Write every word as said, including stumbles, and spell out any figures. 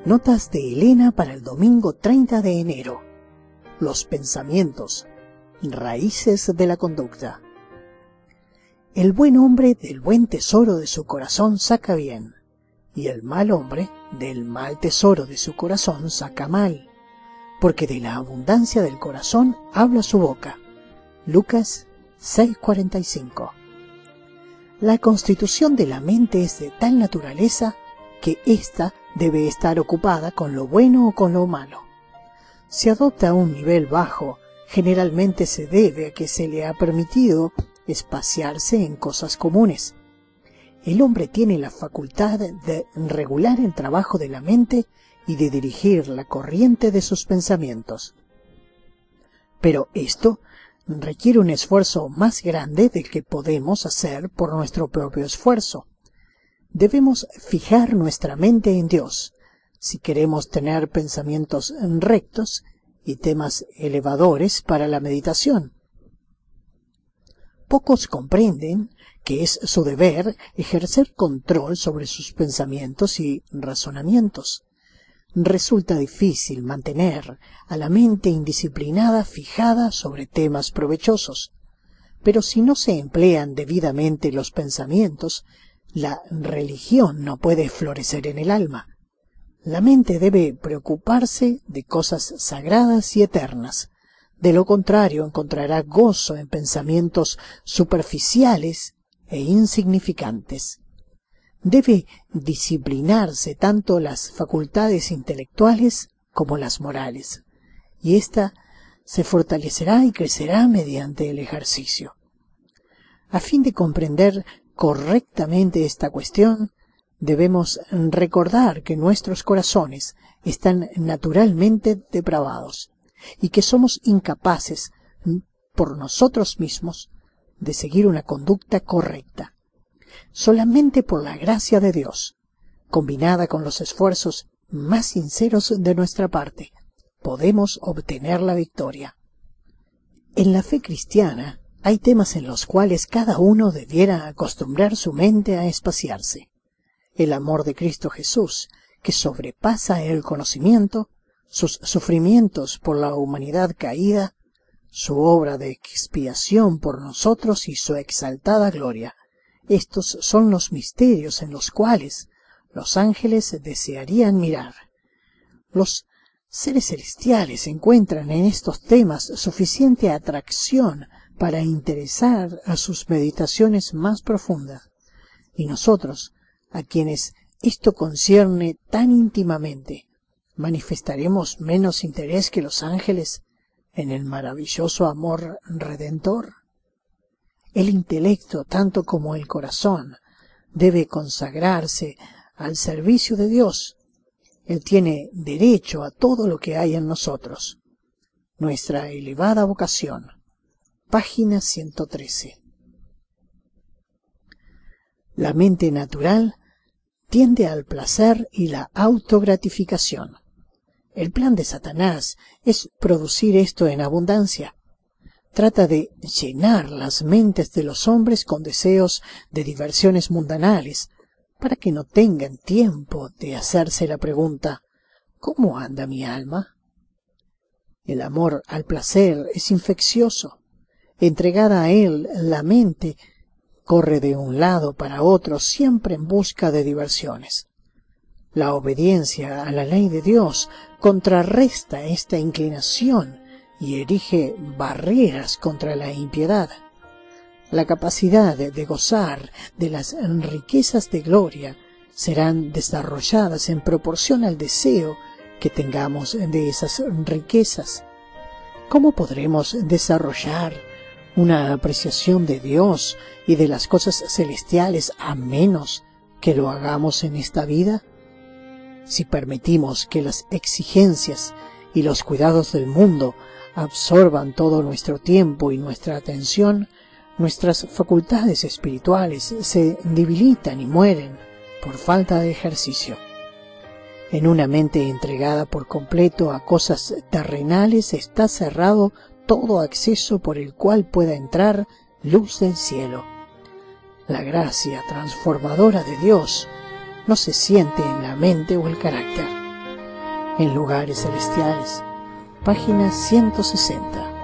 Notas de Elena para el domingo treinta de enero. Los pensamientos, raíces de la conducta. El buen hombre del buen tesoro de su corazón saca bien, y el mal hombre del mal tesoro de su corazón saca mal, porque de la abundancia del corazón habla su boca. Lucas seis cuarenta y cinco. La constitución de la mente es de tal naturaleza que ésta debe estar ocupada con lo bueno o con lo malo. Si adopta un nivel bajo, generalmente se debe a que se le ha permitido espaciarse en cosas comunes. El hombre tiene la facultad de regular el trabajo de la mente y de dirigir la corriente de sus pensamientos. Pero esto requiere un esfuerzo más grande del que podemos hacer por nuestro propio esfuerzo. Debemos fijar nuestra mente en Dios, si queremos tener pensamientos rectos y temas elevadores para la meditación. Pocos comprenden que es su deber ejercer control sobre sus pensamientos y razonamientos. Resulta difícil mantener a la mente indisciplinada fijada sobre temas provechosos, pero si no se emplean debidamente los pensamientos, la religión no puede florecer en el alma. La mente debe preocuparse de cosas sagradas y eternas. De lo contrario, encontrará gozo en pensamientos superficiales e insignificantes. Debe disciplinarse tanto las facultades intelectuales como las morales, y ésta se fortalecerá y crecerá mediante el ejercicio. A fin de comprender correctamente esta cuestión, debemos recordar que nuestros corazones están naturalmente depravados y que somos incapaces por nosotros mismos de seguir una conducta correcta. Solamente por la gracia de Dios, combinada con los esfuerzos más sinceros de nuestra parte, podemos obtener la victoria. En la fe cristiana hay temas en los cuales cada uno debiera acostumbrar su mente a espaciarse. El amor de Cristo Jesús, que sobrepasa el conocimiento, sus sufrimientos por la humanidad caída, su obra de expiación por nosotros y su exaltada gloria. Estos son los misterios en los cuales los ángeles desearían mirar. Los seres celestiales encuentran en estos temas suficiente atracción para interesar a sus meditaciones más profundas, y nosotros, a quienes esto concierne tan íntimamente, ¿manifestaremos menos interés que los ángeles en el maravilloso amor redentor? El intelecto, tanto como el corazón, debe consagrarse al servicio de Dios. Él tiene derecho a todo lo que hay en nosotros. Nuestra elevada vocación. Página ciento trece. La mente natural tiende al placer y la autogratificación. El plan de Satanás es producir esto en abundancia. Trata de llenar las mentes de los hombres con deseos de diversiones mundanales, para que no tengan tiempo de hacerse la pregunta, ¿cómo anda mi alma? El amor al placer es infeccioso. Entregada a él, la mente corre de un lado para otro siempre en busca de diversiones. La obediencia a la ley de Dios contrarresta esta inclinación y erige barreras contra la impiedad. La capacidad de gozar de las riquezas de gloria serán desarrolladas en proporción al deseo que tengamos de esas riquezas. ¿Cómo podremos desarrollar una apreciación de Dios y de las cosas celestiales a menos que lo hagamos en esta vida? Si permitimos que las exigencias y los cuidados del mundo absorban todo nuestro tiempo y nuestra atención, nuestras facultades espirituales se debilitan y mueren por falta de ejercicio. En una mente entregada por completo a cosas terrenales está cerrado todo acceso por el cual pueda entrar luz del cielo. La gracia transformadora de Dios no se siente en la mente o el carácter, en lugares celestiales. Página ciento sesenta.